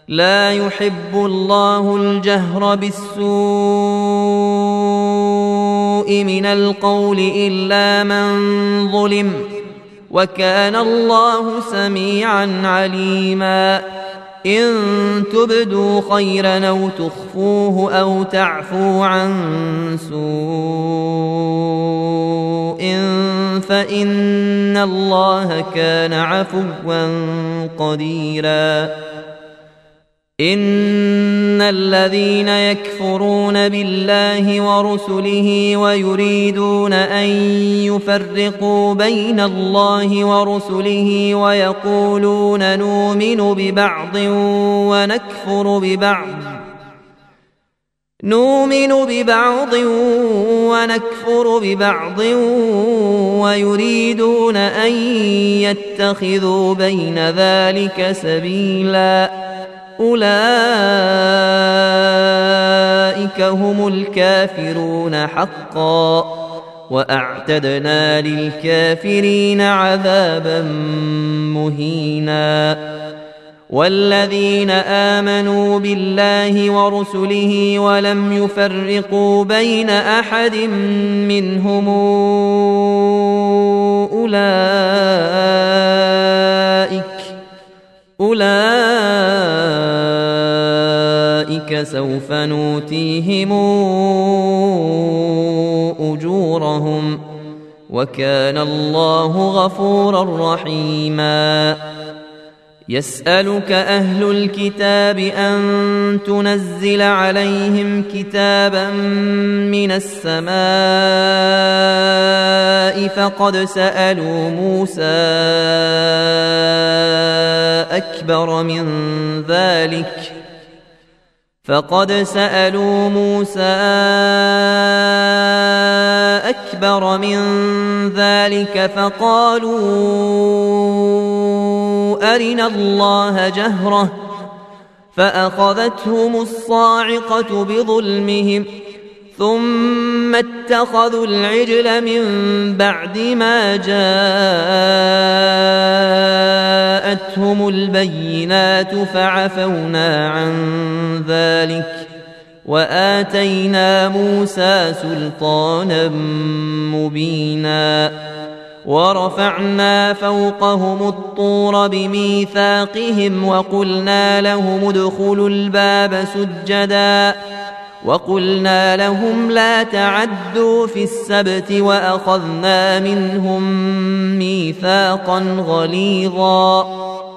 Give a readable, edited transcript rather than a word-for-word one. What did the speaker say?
لا يحب الله الجهر بالسوء من القول إلا من ظلم، وكان الله سميعا عليما. إن تبدوا خيرا أو تخفوه أو تعفوا عن سوء فإن الله كان عفوا قديرا. إن الذين يكفرون بالله ورسله ويريدون أن يفرقوا بين الله ورسله ويقولون نؤمن ببعض ونكفر ببعض ويريدون أن يتخذوا بين ذلك سبيلا، أولئك هم الكافرون حقا، وأعتدنا للكافرين عذابا مهينا. والذين آمنوا بالله ورسله ولم يفرقوا بين أحد منهم أولئك سوف نؤتيهم أجورهم، وكان الله غفورا رحيما. يسألك أهل الكتاب أن تنزل عليهم كتابا من السماء فقد سألوا موسى أكبر من ذلك فقالوا أرنا الله جهرة، فأخذتهم الصاعقة بظلمهم ثم اتخذوا العجل من بعد ما جاءتهم البينات فعفونا عن ذلك وآتينا موسى سلطانا مبينا. ورفعنا فوقهم الطور بميثاقهم وقلنا لهم ادخلوا الباب سجدا وقلنا لهم لا تعدوا في السبت وأخذنا منهم ميثاقا غليظا.